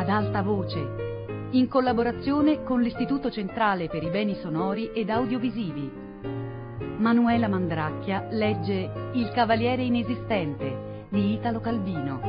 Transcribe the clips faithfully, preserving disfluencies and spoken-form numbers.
ad alta voce, in collaborazione con l'Istituto Centrale per i Beni Sonori ed Audiovisivi. Manuela Mandracchia legge Il Cavaliere Inesistente di Italo Calvino.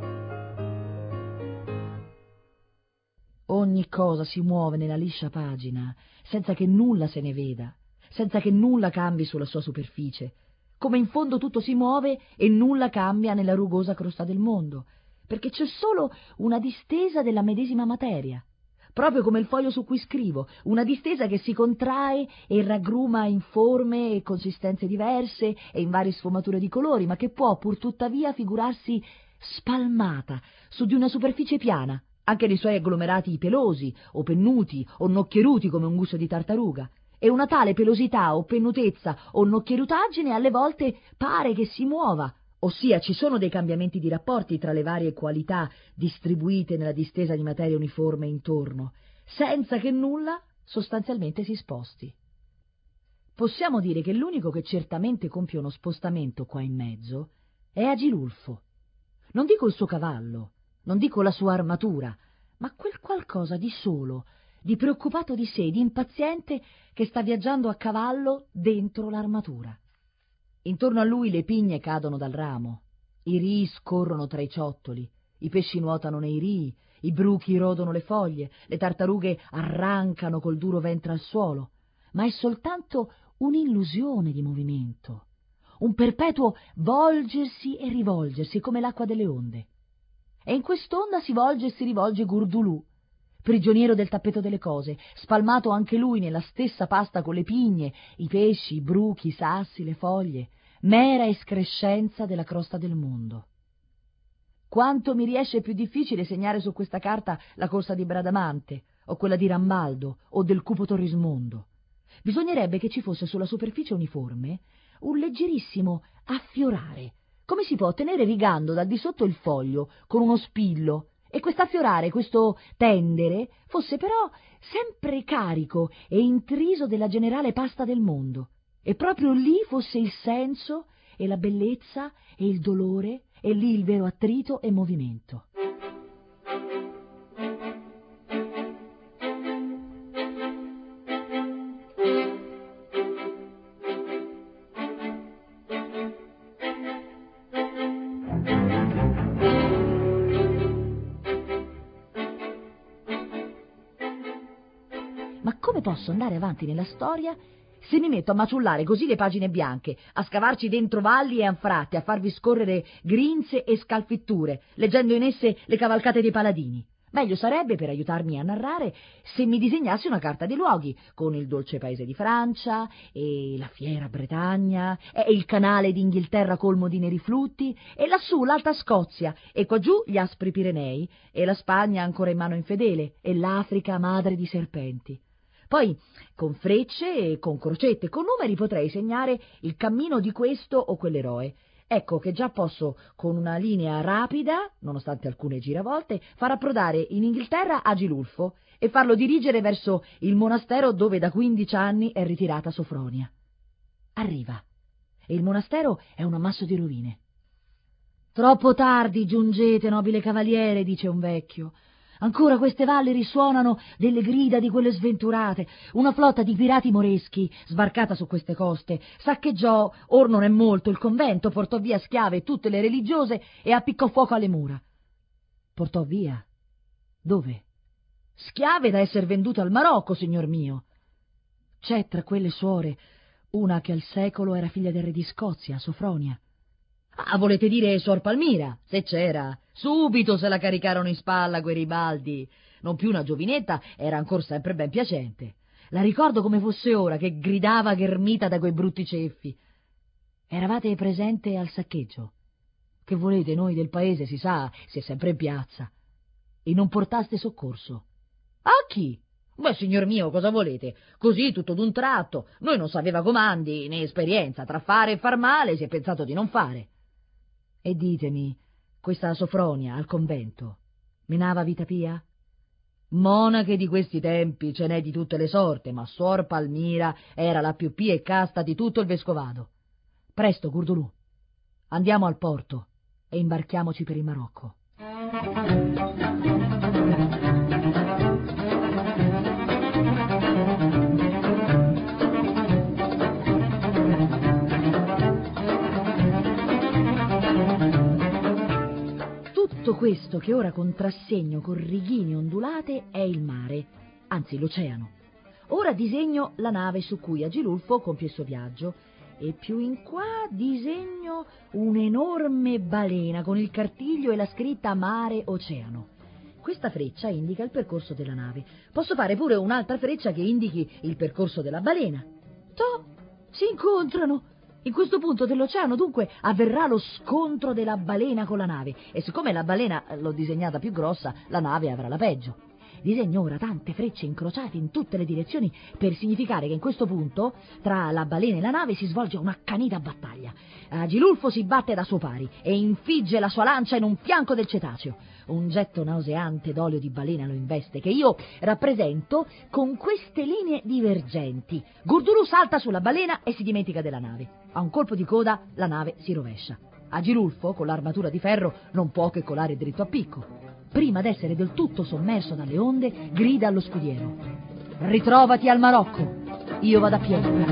Ogni cosa si muove nella liscia pagina, senza che nulla se ne veda, senza che nulla cambi sulla sua superficie, come in fondo tutto si muove e nulla cambia nella rugosa crosta del mondo, perché c'è solo una distesa della medesima materia, proprio come il foglio su cui scrivo, una distesa che si contrae e raggruma in forme e consistenze diverse e in varie sfumature di colori, ma che può pur tuttavia figurarsi spalmata su di una superficie piana, anche nei suoi agglomerati pelosi o pennuti o nocchieruti come un guscio di tartaruga. E una tale pelosità o pennutezza o nocchierutaggine alle volte pare che si muova, ossia ci sono dei cambiamenti di rapporti tra le varie qualità distribuite nella distesa di materia uniforme intorno, senza che nulla sostanzialmente si sposti. Possiamo dire che l'unico che certamente compie uno spostamento qua in mezzo è Agilulfo. Non dico il suo cavallo, non dico la sua armatura, ma quel qualcosa di solo, di preoccupato di sé, di impaziente, che sta viaggiando a cavallo dentro l'armatura. Intorno a lui le pigne cadono dal ramo, i rii scorrono tra i ciottoli, i pesci nuotano nei rii, i bruchi rodono le foglie, le tartarughe arrancano col duro ventre al suolo, ma è soltanto un'illusione di movimento, un perpetuo volgersi e rivolgersi come l'acqua delle onde. E in quest'onda si volge e si rivolge Gurdulù, prigioniero del tappeto delle cose, spalmato anche lui nella stessa pasta con le pigne, i pesci, i bruchi, i sassi, le foglie, mera escrescenza della crosta del mondo. Quanto mi riesce più difficile segnare su questa carta la corsa di Bradamante, o quella di Rambaldo, o del cupo Torrismondo. Bisognerebbe che ci fosse sulla superficie uniforme un leggerissimo affiorare, come si può ottenere rigando dal di sotto il foglio con uno spillo, e quest'affiorare, questo tendere, fosse però sempre carico e intriso della generale pasta del mondo, e proprio lì fosse il senso e la bellezza e il dolore, e lì il vero attrito e movimento. Ma come posso andare avanti nella storia se mi metto a maciullare così le pagine bianche, a scavarci dentro valli e anfratti, a farvi scorrere grinze e scalfitture, leggendo in esse le cavalcate dei paladini? Meglio sarebbe, per aiutarmi a narrare, se mi disegnassi una carta dei luoghi, con il dolce paese di Francia, e la fiera Bretagna, e il canale d'Inghilterra colmo di neri flutti, e lassù l'Alta Scozia, e qua giù gli aspri Pirenei, e la Spagna ancora in mano infedele, e l'Africa madre di serpenti. Poi, con frecce e con crocette, con numeri potrei segnare il cammino di questo o quell'eroe. Ecco che già posso, con una linea rapida, nonostante alcune giravolte, far approdare in Inghilterra Agilulfo e farlo dirigere verso il monastero dove da quindici anni è ritirata Sofronia. Arriva, e il monastero è un ammasso di rovine. «Troppo tardi giungete, nobile cavaliere», dice un vecchio. «Ancora queste valli risuonano delle grida di quelle sventurate. Una flotta di pirati moreschi, sbarcata su queste coste, saccheggiò, or non è molto, il convento, portò via schiave e tutte le religiose e appiccò fuoco alle mura». «Portò via? Dove?» «Schiave da esser vendute al Marocco, signor mio». «C'è tra quelle suore una che al secolo era figlia del re di Scozia, Sofronia». «Ah, volete dire Suor Palmira? Se c'era, subito se la caricarono in spalla quei ribaldi. Non più una giovinetta, era ancor sempre ben piacente. La ricordo come fosse ora, che gridava ghermita da quei brutti ceffi». «Eravate presente al saccheggio? Che volete, noi del paese, si sa, si è sempre in piazza. E non portaste soccorso?» «A chi? Beh, signor mio, cosa volete? Così, tutto d'un tratto. Noi non sapeva comandi, né esperienza. Tra fare e far male si è pensato di non fare». «E ditemi, questa Sofronia al convento menava vita pia?» «Monache di questi tempi ce n'è di tutte le sorte, ma Suor Palmira era la più pia e casta di tutto il vescovado». «Presto, Gurdulù, andiamo al porto e imbarchiamoci per il Marocco». questo che ora contrassegno con righine ondulate è il mare, anzi l'oceano. Ora disegno la nave su cui Agilulfo compie il suo viaggio e più in qua disegno un'enorme balena con il cartiglio e la scritta mare-oceano. Questa freccia indica il percorso della nave. Posso fare pure un'altra freccia che indichi il percorso della balena. Toh, si incontrano. In questo punto dell'oceano dunque avverrà lo scontro della balena con la nave e siccome la balena l'ho disegnata più grossa, la nave avrà la peggio. Disegno ora tante frecce incrociate in tutte le direzioni per significare che in questo punto tra la balena e la nave si svolge un'accanita battaglia. Agilulfo si batte da suo pari e infigge la sua lancia in un fianco del cetaceo. Un getto nauseante d'olio di balena lo investe che io rappresento con queste linee divergenti. Gurdurù salta sulla balena e si dimentica della nave. A un colpo di coda la nave si rovescia. Agilulfo, con l'armatura di ferro, non può che colare dritto a picco. Prima d'essere del tutto sommerso dalle onde, grida allo scudiero: «Ritrovati al Marocco, io vado a piedi ora».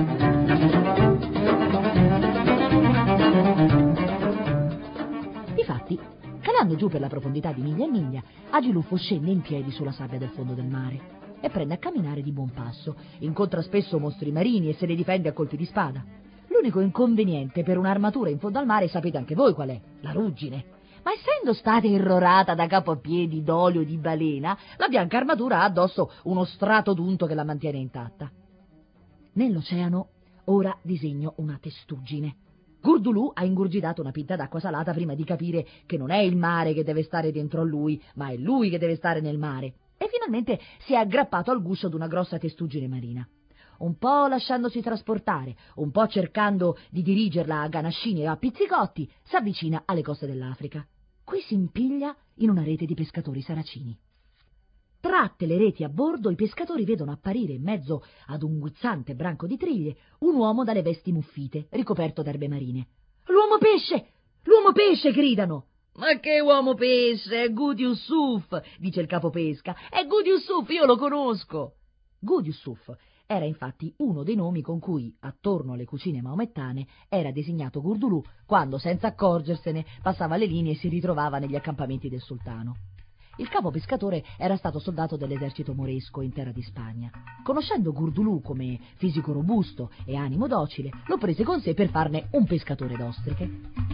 Difatti, calando giù per la profondità di miglia e miglia, Agilulfo scende in piedi sulla sabbia del fondo del mare e prende a camminare di buon passo. Incontra spesso mostri marini e se ne difende a colpi di spada. L'unico inconveniente per un'armatura in fondo al mare sapete anche voi qual è? La ruggine. Ma essendo stata irrorata da capo a piedi d'olio di balena, la bianca armatura ha addosso uno strato d'unto che la mantiene intatta. Nell'oceano ora disegno una testuggine. Gurdulù ha ingurgitato una pinta d'acqua salata prima di capire che non è il mare che deve stare dentro a lui, ma è lui che deve stare nel mare. E finalmente si è aggrappato al guscio d'una grossa testuggine marina. Un po' lasciandosi trasportare, un po' cercando di dirigerla a ganascini e a pizzicotti, si avvicina alle coste dell'Africa. Qui si impiglia in una rete di pescatori saracini. Tratte le reti a bordo, i pescatori vedono apparire in mezzo ad un guizzante branco di triglie un uomo dalle vesti muffite, ricoperto d'erbe marine. «L'uomo pesce! L'uomo pesce!» gridano. «Ma che uomo pesce? È Gud Yusuf!» dice il capo pesca. «È Gud Yusuf, io lo conosco!» Gud Yusuf era infatti uno dei nomi con cui, attorno alle cucine maomettane, era designato Gurdulù quando, senza accorgersene, passava le linee e si ritrovava negli accampamenti del sultano. Il capo pescatore era stato soldato dell'esercito moresco in terra di Spagna. Conoscendo Gurdulù come fisico robusto e animo docile, lo prese con sé per farne un pescatore d'ostriche.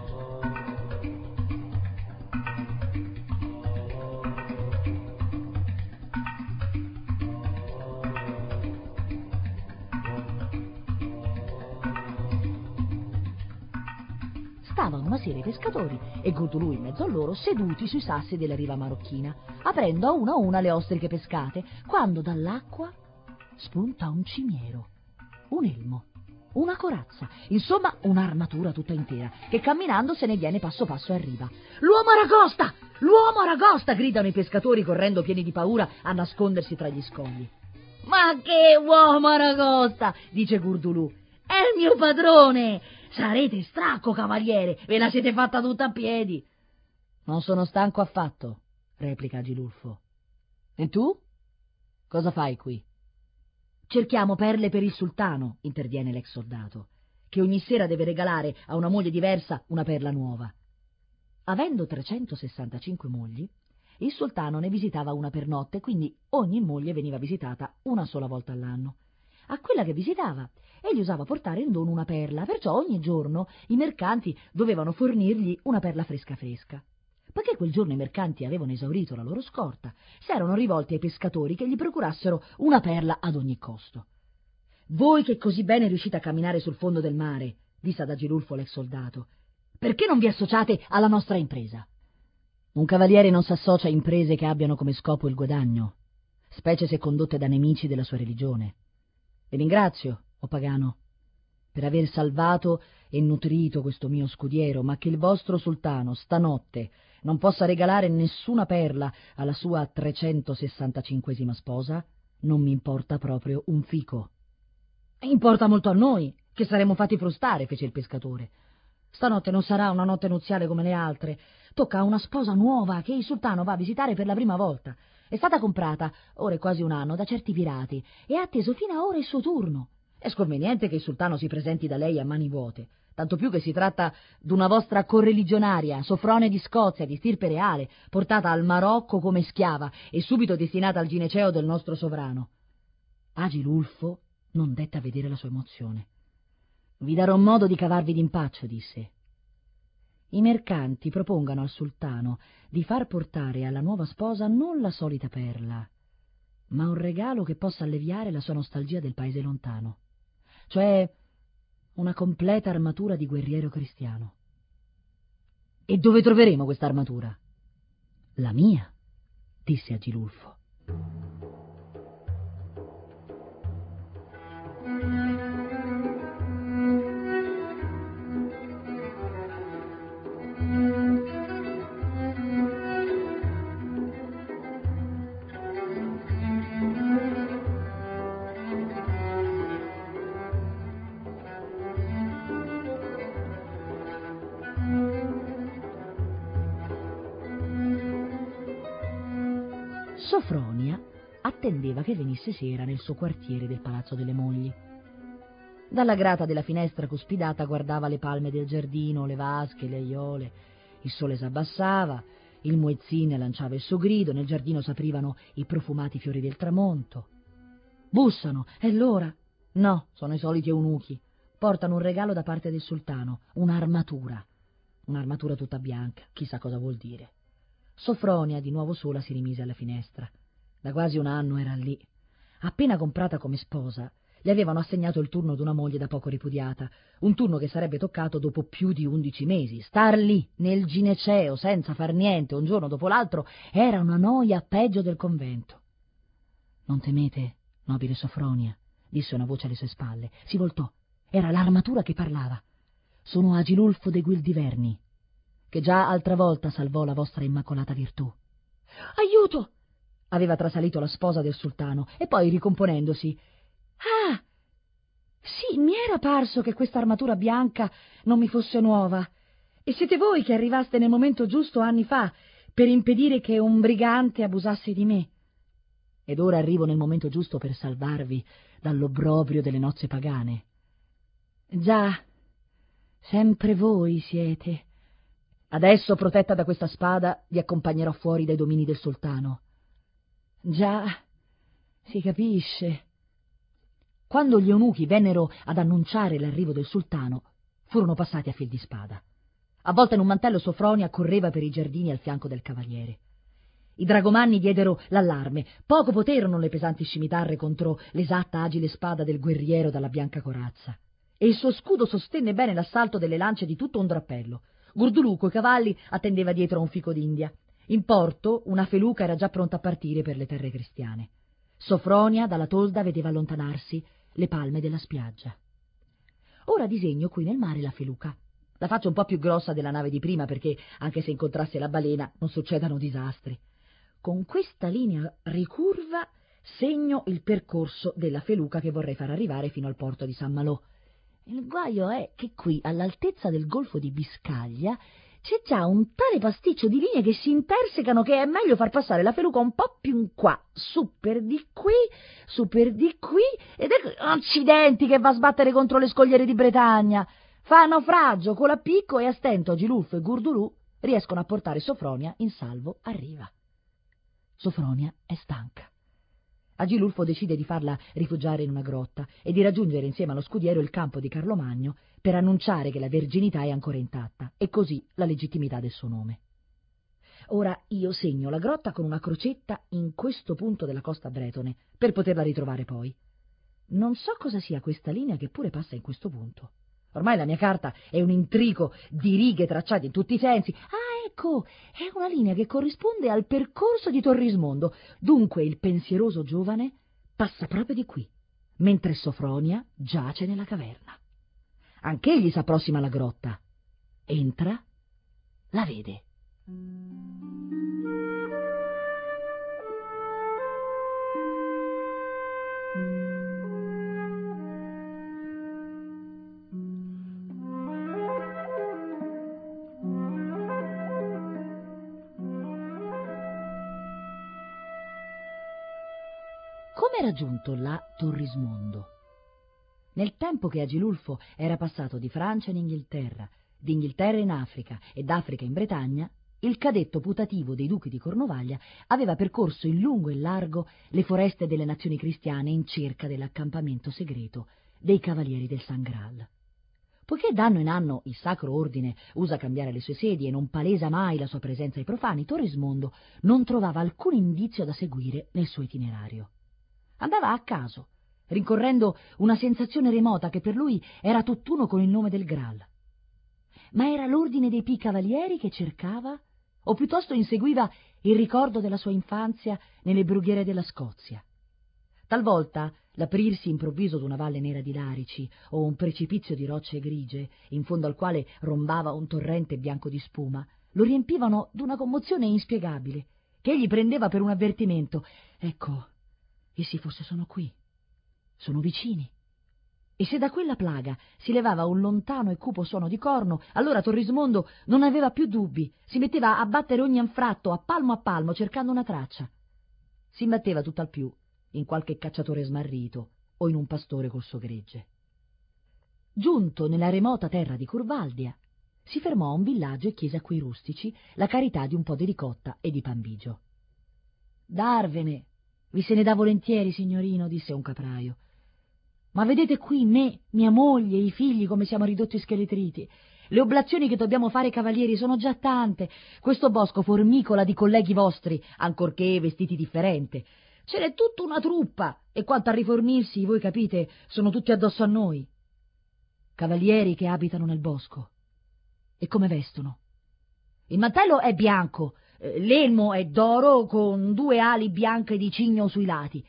Stavano una sera i pescatori e Gurdulù in mezzo a loro seduti sui sassi della riva marocchina, aprendo a una a una le ostriche pescate, quando dall'acqua spunta un cimiero, un elmo, una corazza, insomma un'armatura tutta intera, che camminando se ne viene passo passo e arriva. «L'uomo aragosta! L'uomo aragosta!» gridano i pescatori correndo pieni di paura a nascondersi tra gli scogli. «Ma che uomo aragosta!» dice Gurdulù. «È il mio padrone! Sarete stracco, cavaliere, ve la siete fatta tutta a piedi!» «Non sono stanco affatto», replica Agilulfo. «E tu? Cosa fai qui?» «Cerchiamo perle per il sultano», interviene l'ex soldato, «che ogni sera deve regalare a una moglie diversa una perla nuova». Avendo trecentosessantacinque mogli, il sultano ne visitava una per notte, quindi ogni moglie veniva visitata una sola volta all'anno. A quella che visitava egli usava portare in dono una perla, perciò ogni giorno i mercanti dovevano fornirgli una perla fresca fresca. Poiché quel giorno i mercanti avevano esaurito la loro scorta, si erano rivolti ai pescatori che gli procurassero una perla ad ogni costo. «Voi che così bene riuscite a camminare sul fondo del mare», disse ad Agilulfo l'ex soldato, «perché non vi associate alla nostra impresa?» «Un cavaliere non s'associa a imprese che abbiano come scopo il guadagno, specie se condotte da nemici della sua religione. Vi ringrazio, o pagano, per aver salvato e nutrito questo mio scudiero, ma che il vostro sultano stanotte non possa regalare nessuna perla alla sua trecentosessantacinquesima sposa, non mi importa proprio un fico». «Importa molto a noi, che saremo fatti frustare», fece il pescatore. «Stanotte non sarà una notte nuziale come le altre, tocca a una sposa nuova che il sultano va a visitare per la prima volta. È stata comprata, ora è quasi un anno, da certi pirati e ha atteso fino a ora il suo turno. È sconveniente che il sultano si presenti da lei a mani vuote. tanto più che si tratta d'una vostra correligionaria, Sofronia di Scozia, di stirpe reale, portata al Marocco come schiava e subito destinata al gineceo del nostro sovrano. Agilulfo non dette a vedere la sua emozione. Vi darò modo di cavarvi d'impaccio, disse. I mercanti propongano al sultano di far portare alla nuova sposa non la solita perla, ma un regalo che possa alleviare la sua nostalgia del paese lontano, cioè una completa armatura di guerriero cristiano. E dove troveremo questa armatura? La mia, disse Agilulfo. Sofronia attendeva che venisse sera nel suo quartiere del Palazzo delle Mogli. Dalla grata della finestra cuspidata guardava le palme del giardino, le vasche, le aiole. Il sole s'abbassava, il muezzin lanciava il suo grido, nel giardino s'aprivano i profumati fiori del tramonto. Bussano, è l'ora. No, sono i soliti eunuchi. Portano un regalo da parte del sultano, un'armatura. Un'armatura tutta bianca, chissà cosa vuol dire. Sofronia, di nuovo sola, si rimise alla finestra. Da quasi un anno era lì. Appena comprata come sposa, gli avevano assegnato il turno d'una moglie da poco ripudiata, un turno che sarebbe toccato dopo più di undici mesi. Star lì, nel gineceo, senza far niente, un giorno dopo l'altro, era una noia peggio del convento. «Non temete, nobile Sofronia», disse una voce alle sue spalle. Si voltò. Era l'armatura che parlava. «Sono Agilulfo de Guildiverni, che già altra volta salvò la vostra immacolata virtù». «Aiuto!» aveva trasalito la sposa del sultano, e poi, ricomponendosi, «Ah, sì, mi era parso che questa armatura bianca non mi fosse nuova, e siete voi che arrivaste nel momento giusto anni fa per impedire che un brigante abusasse di me. Ed ora arrivo nel momento giusto per salvarvi dall'obbrobrio delle nozze pagane. Già, sempre voi siete. Adesso, protetta da questa spada, vi accompagnerò fuori dai domini del sultano». «Già, si capisce». Quando gli eunuchi vennero ad annunciare l'arrivo del sultano, furono passati a fil di spada. Avvolta in un mantello, Sofronia correva per i giardini al fianco del cavaliere. I dragomanni diedero l'allarme. Poco poterono le pesanti scimitarre contro l'esatta agile spada del guerriero dalla bianca corazza, e il suo scudo sostenne bene l'assalto delle lance di tutto un drappello. Gurdulù coi cavalli attendeva dietro a un fico d'India. In porto una feluca era già pronta a partire per le terre cristiane. Sofronia dalla tolda vedeva allontanarsi le palme della spiaggia. Ora disegno qui nel mare la feluca. La faccio un po' più grossa della nave di prima perché, anche se incontrasse la balena, non succedano disastri. Con questa linea ricurva segno il percorso della feluca che vorrei far arrivare fino al porto di San Malò. Il guaio è che qui, all'altezza del golfo di Biscaglia, c'è già un tale pasticcio di linee che si intersecano che è meglio far passare la feluca un po' più in qua, su per di qui, su per di qui, ed ecco, accidenti, che va a sbattere contro le scogliere di Bretagna. Fa naufragio con la picco e a stento Agilulfo e Gurdulù riescono a portare Sofronia in salvo a riva. Sofronia è stanca. Agilulfo decide di farla rifugiare in una grotta e di raggiungere insieme allo scudiero il campo di Carlomagno per annunciare che la verginità è ancora intatta e così la legittimità del suo nome. Ora io segno la grotta con una crocetta in questo punto della costa bretone per poterla ritrovare poi. Non so cosa sia questa linea che pure passa in questo punto. Ormai la mia carta è un intrico di righe tracciate in tutti i sensi. Ah, ecco, è una linea che corrisponde al percorso di Torrismondo. Dunque il pensieroso giovane passa proprio di qui, mentre Sofronia giace nella caverna. Anch'egli s'approssima alla grotta. Entra, la vede. Come era giunto là Torrismondo? Nel tempo che Agilulfo era passato di Francia in Inghilterra, di Inghilterra in Africa e d'Africa in Bretagna, il cadetto putativo dei duchi di Cornovaglia aveva percorso in lungo e largo le foreste delle nazioni cristiane in cerca dell'accampamento segreto dei cavalieri del San Graal. Poiché d'anno in anno il Sacro Ordine usa cambiare le sue sedi e non palesa mai la sua presenza ai profani, Torrismondo non trovava alcun indizio da seguire nel suo itinerario. Andava a caso, rincorrendo una sensazione remota che per lui era tutt'uno con il nome del Graal. Ma era l'ordine dei Pi Cavalieri che cercava, o piuttosto inseguiva il ricordo della sua infanzia nelle brughiere della Scozia? Talvolta l'aprirsi improvviso d'una valle nera di larici o un precipizio di rocce grigie, in fondo al quale rombava un torrente bianco di spuma, lo riempivano d'una commozione inspiegabile, che egli prendeva per un avvertimento. Ecco, essi forse sono qui, sono vicini. E se da quella plaga si levava un lontano e cupo suono di corno, allora Torrismondo non aveva più dubbi, si metteva a battere ogni anfratto a palmo a palmo cercando una traccia. Si imbatteva tutt'al più in qualche cacciatore smarrito o in un pastore col suo gregge. Giunto nella remota terra di Curvaldia, si fermò a un villaggio e chiese a quei rustici la carità di un po' di ricotta e di pambigio. «Darvene, vi se ne dà volentieri, signorino», disse un capraio. «Ma vedete qui me, mia moglie, i figli come siamo ridotti scheletriti. Le oblazioni che dobbiamo fare ai cavalieri sono già tante. Questo bosco formicola di colleghi vostri, ancorché vestiti differente. Ce n'è tutta una truppa, e quanto a rifornirsi, voi capite, sono tutti addosso a noi. Cavalieri che abitano nel bosco. E come vestono? Il mantello è bianco, l'elmo è d'oro con due ali bianche di cigno sui lati.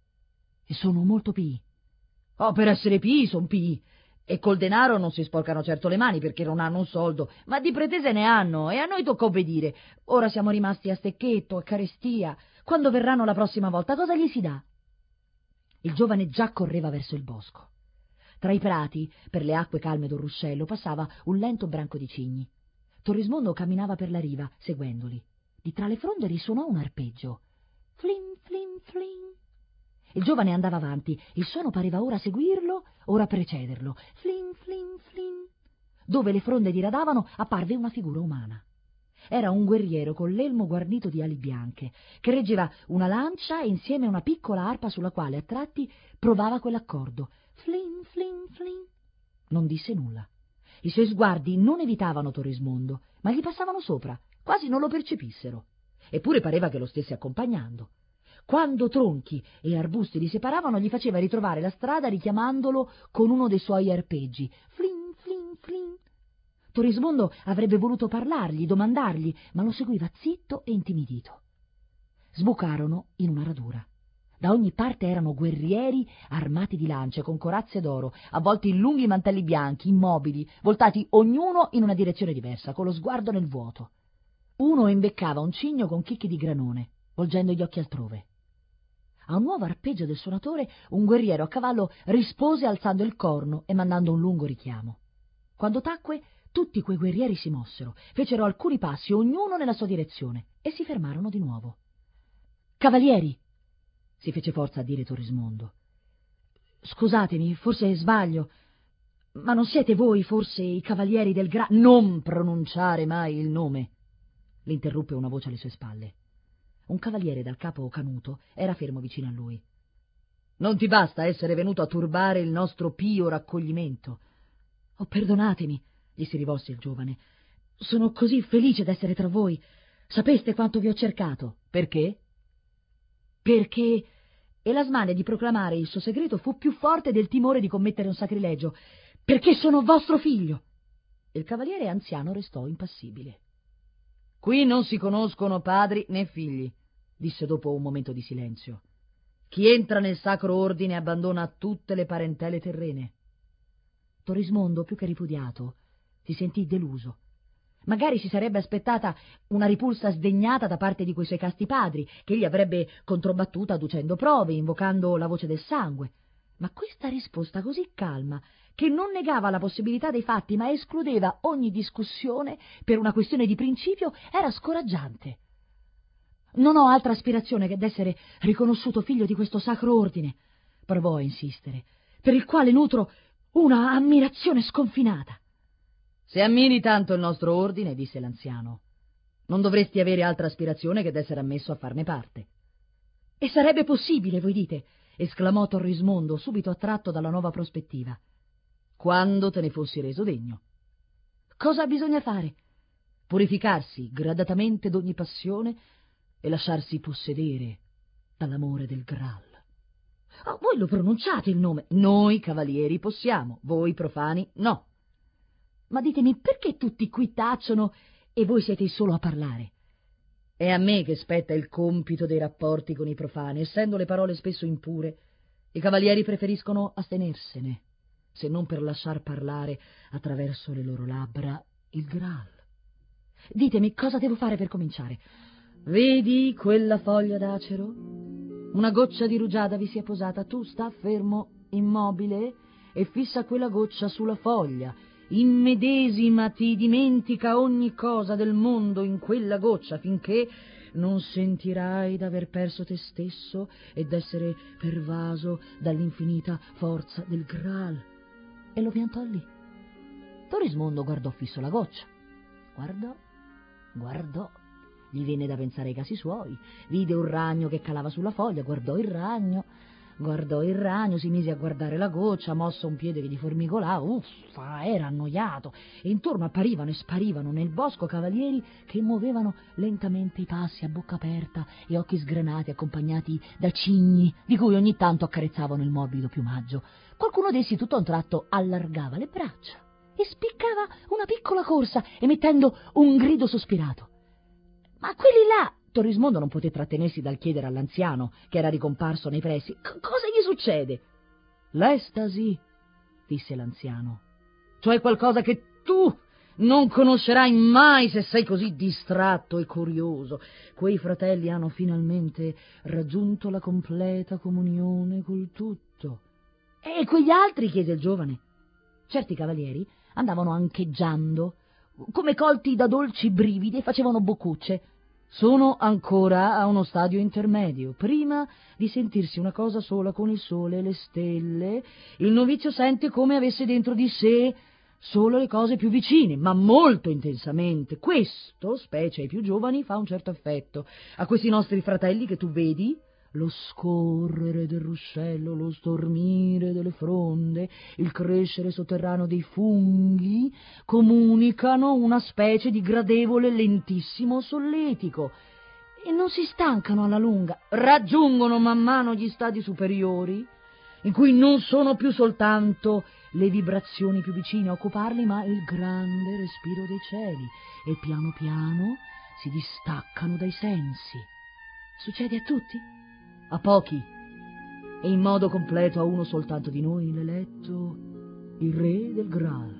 E sono molto pii. Oh, per essere pii, son pii. E col denaro non si sporcano certo le mani perché non hanno un soldo, ma di pretese ne hanno, e a noi tocca obbedire. Ora siamo rimasti a stecchetto, a carestia. Quando verranno la prossima volta, cosa gli si dà?» Il giovane già correva verso il bosco. Tra i prati, per le acque calme d'un ruscello, passava un lento branco di cigni. Torrismondo camminava per la riva, seguendoli. Di tra le fronde risuonò un arpeggio. Flin, flin, flin. Il giovane andava avanti, il suono pareva ora seguirlo, ora precederlo. Flin, flin, flin. Dove le fronde diradavano apparve una figura umana. Era un guerriero con l'elmo guarnito di ali bianche, che reggeva una lancia e insieme una piccola arpa sulla quale a tratti provava quell'accordo. Flin, flin, flin. Non disse nulla. I suoi sguardi non evitavano Torrismondo, ma gli passavano sopra, quasi non lo percepissero. Eppure pareva che lo stesse accompagnando. Quando tronchi e arbusti li separavano, gli faceva ritrovare la strada richiamandolo con uno dei suoi arpeggi. Flin, flin, flin. Torrismondo avrebbe voluto parlargli, domandargli, ma lo seguiva zitto e intimidito. Sbucarono in una radura. Da ogni parte erano guerrieri armati di lance con corazze d'oro, avvolti in lunghi mantelli bianchi, immobili, voltati ognuno in una direzione diversa, con lo sguardo nel vuoto. Uno imbeccava un cigno con chicchi di granone, volgendo gli occhi altrove. A un nuovo arpeggio del suonatore, un guerriero a cavallo rispose alzando il corno e mandando un lungo richiamo. Quando tacque, tutti quei guerrieri si mossero, fecero alcuni passi, ognuno nella sua direzione, e si fermarono di nuovo. «Cavalieri!» si fece forza a dire Torrismondo. «Scusatemi, forse sbaglio, ma non siete voi forse i cavalieri del Gra...» «Non pronunciare mai il nome!» l'interruppe una voce alle sue spalle. Un cavaliere dal capo canuto era fermo vicino a lui. «Non ti basta essere venuto a turbare il nostro pio raccoglimento?» «Oh, perdonatemi», gli si rivolse il giovane. «Sono così felice d'essere tra voi. Sapeste quanto vi ho cercato?» «Perché?» «Perché...» E la smania di proclamare il suo segreto fu più forte del timore di commettere un sacrilegio. «Perché sono vostro figlio!» Il cavaliere anziano restò impassibile. «Qui non si conoscono padri né figli», disse dopo un momento di silenzio. «Chi entra nel Sacro Ordine abbandona tutte le parentele terrene». Torrismondo, più che ripudiato, si sentì deluso. Magari si sarebbe aspettata una ripulsa sdegnata da parte di quei suoi casti padri, che egli avrebbe controbattuta adducendo prove, invocando la voce del sangue. Ma questa risposta così calma, che non negava la possibilità dei fatti, ma escludeva ogni discussione per una questione di principio, era scoraggiante. «Non ho altra aspirazione che d'essere riconosciuto figlio di questo Sacro Ordine», provò a insistere. per il quale nutro una ammirazione sconfinata. Se ammiri tanto il nostro ordine, disse l'anziano, non dovresti avere altra aspirazione che d'essere ammesso a farne parte. E sarebbe possibile, voi dite? Esclamò Torrismondo, subito attratto dalla nuova prospettiva. Quando te ne fossi reso degno. Cosa bisogna fare? Purificarsi gradatamente d'ogni passione e lasciarsi possedere dall'amore del Graal. Oh, voi lo pronunciate il nome. Noi cavalieri possiamo, voi profani no. Ma ditemi, perché tutti qui tacciono e voi siete solo a parlare? È a me che spetta il compito dei rapporti con i profani, essendo le parole spesso impure. I cavalieri preferiscono astenersene, se non per lasciar parlare attraverso le loro labbra il Graal. Ditemi, cosa devo fare per cominciare? Vedi quella foglia d'acero? Una goccia di rugiada vi si è posata, tu sta fermo, immobile, e fissa quella goccia sulla foglia. Immedesimati, dimentica ogni cosa del mondo in quella goccia finché non sentirai d'aver perso te stesso e d'essere pervaso dall'infinita forza del Graal. E lo piantò lì. Torrismondo guardò fisso la goccia. Guardò, guardò. Gli venne da pensare ai casi suoi. Vide un ragno che calava sulla foglia, guardò il ragno, guardò il ragno, si mise a guardare la goccia, mosso un piede che gli formigolava, uffa, era annoiato, e intorno apparivano e sparivano nel bosco cavalieri che muovevano lentamente i passi a bocca aperta e occhi sgranati, accompagnati da cigni di cui ogni tanto accarezzavano il morbido piumaggio. Qualcuno d'essi tutto a un tratto allargava le braccia e spiccava una piccola corsa, emettendo un grido sospirato. Ma quelli là... Torrismondo non poté trattenersi dal chiedere all'anziano, che era ricomparso nei pressi, C- cosa gli succede? L'estasi, disse l'anziano, cioè qualcosa che tu non conoscerai mai se sei così distratto e curioso. Quei fratelli hanno finalmente raggiunto la completa comunione col tutto. E quegli altri? Chiese il giovane. Certi cavalieri andavano ancheggiando, come colti da dolci brividi, e facevano boccucce. Sono ancora a uno stadio intermedio. Prima di sentirsi una cosa sola con il sole e le stelle, il novizio sente come avesse dentro di sé solo le cose più vicine, ma molto intensamente. Questo, specie ai più giovani, fa un certo effetto. A questi nostri fratelli che tu vedi, lo scorrere del ruscello, lo stormire delle fronde, il crescere sotterraneo dei funghi, comunicano una specie di gradevole lentissimo solletico e non si stancano alla lunga, raggiungono man mano gli stadi superiori, in cui non sono più soltanto le vibrazioni più vicine a occuparli, ma il grande respiro dei cieli, e piano piano si distaccano dai sensi. Succede a tutti? A pochi, e in modo completo a uno soltanto di noi, l'eletto, il re del Graal.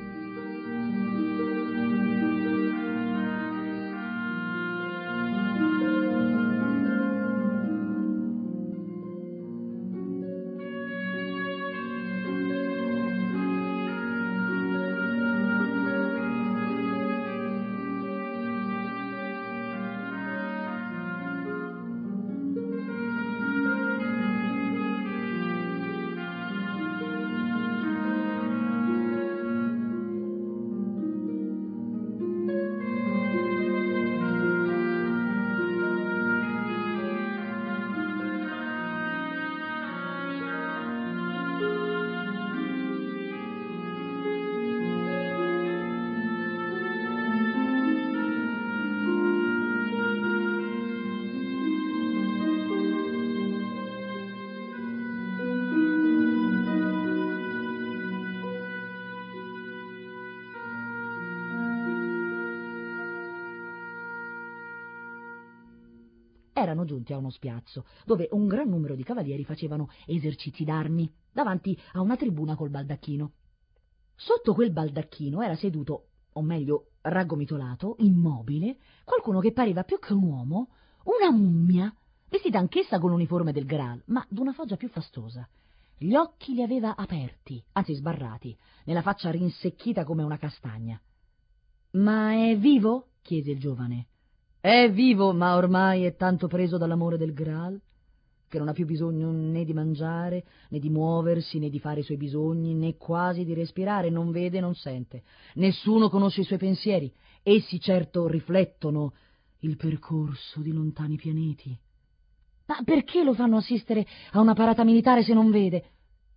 Erano giunti a uno spiazzo, dove un gran numero di cavalieri facevano esercizi d'armi, davanti a una tribuna col baldacchino. Sotto quel baldacchino era seduto, o meglio raggomitolato, immobile, qualcuno che pareva più che un uomo, una mummia, vestita anch'essa con l'uniforme del Graal, ma d'una foggia più fastosa. Gli occhi li aveva aperti, anzi sbarrati, nella faccia rinsecchita come una castagna. — Ma è vivo? — chiese il giovane. — È vivo, ma ormai è tanto preso dall'amore del Graal che non ha più bisogno né di mangiare, né di muoversi, né di fare i suoi bisogni, né quasi di respirare, non vede, non sente. Nessuno conosce i suoi pensieri. Essi certo riflettono il percorso di lontani pianeti. Ma perché lo fanno assistere a una parata militare se non vede?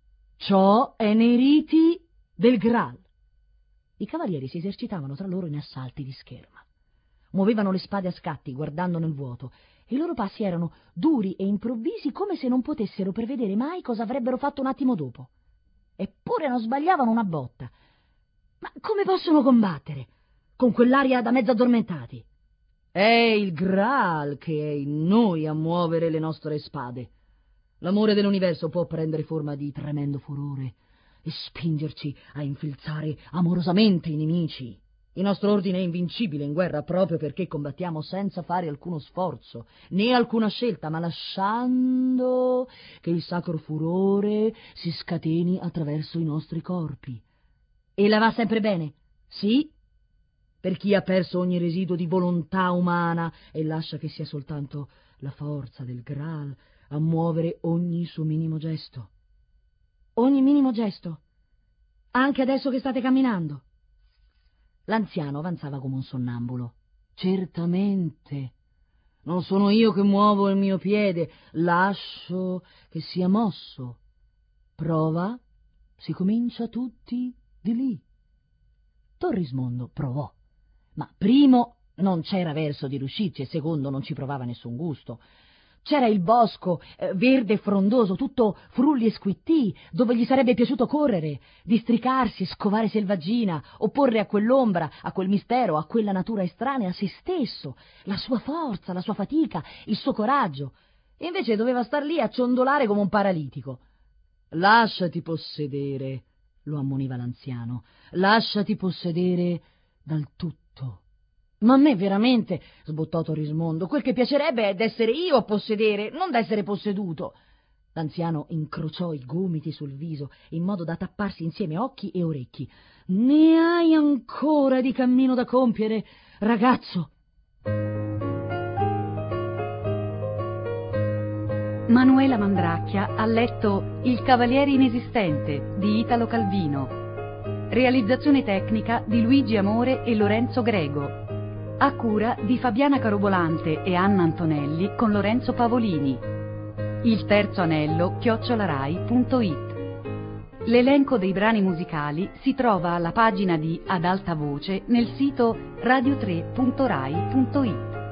Ciò è nei riti del Graal. I cavalieri si esercitavano tra loro in assalti di scherma. Muovevano le spade a scatti, guardando nel vuoto, e i loro passi erano duri e improvvisi come se non potessero prevedere mai cosa avrebbero fatto un attimo dopo. Eppure non sbagliavano una botta. Ma come possono combattere? Con quell'aria da mezzo addormentati? È il Graal che è in noi a muovere le nostre spade. L'amore dell'universo può prendere forma di tremendo furore e spingerci a infilzare amorosamente i nemici. Il nostro ordine è invincibile in guerra proprio perché combattiamo senza fare alcuno sforzo, né alcuna scelta, ma lasciando che il sacro furore si scateni attraverso i nostri corpi. E la va sempre bene? Sì, per chi ha perso ogni residuo di volontà umana e lascia che sia soltanto la forza del Graal a muovere ogni suo minimo gesto. Ogni minimo gesto? Anche adesso che state camminando? L'anziano avanzava come un sonnambulo. Certamente. Non sono io che muovo il mio piede, lascio che sia mosso. Prova, si comincia tutti di lì. Torrismondo provò, ma primo non c'era verso di riuscirci e secondo non ci provava nessun gusto. C'era il bosco, eh, verde e frondoso, tutto frulli e squittii, dove gli sarebbe piaciuto correre, districarsi, scovare selvaggina, opporre a quell'ombra, a quel mistero, a quella natura estranea se stesso, la sua forza, la sua fatica, il suo coraggio. E invece doveva star lì a ciondolare come un paralitico. «Lasciati possedere», lo ammoniva l'anziano, «lasciati possedere dal tutto». «Ma a me veramente», sbottò Torrismondo, «quel che piacerebbe è d'essere io a possedere, non d'essere posseduto». L'anziano incrociò i gomiti sul viso in modo da tapparsi insieme occhi e orecchi. «Ne hai ancora di cammino da compiere, ragazzo?» Manuela Mandracchia ha letto Il Cavaliere Inesistente di Italo Calvino. Realizzazione tecnica di Luigi Amore e Lorenzo Grego. A cura di Fabiana Carobolante e Anna Antonelli con Lorenzo Pavolini. Il terzo anello chiocciolarai punto it. L'elenco dei brani musicali si trova alla pagina di Ad Alta Voce nel sito radio tre punto rai punto it.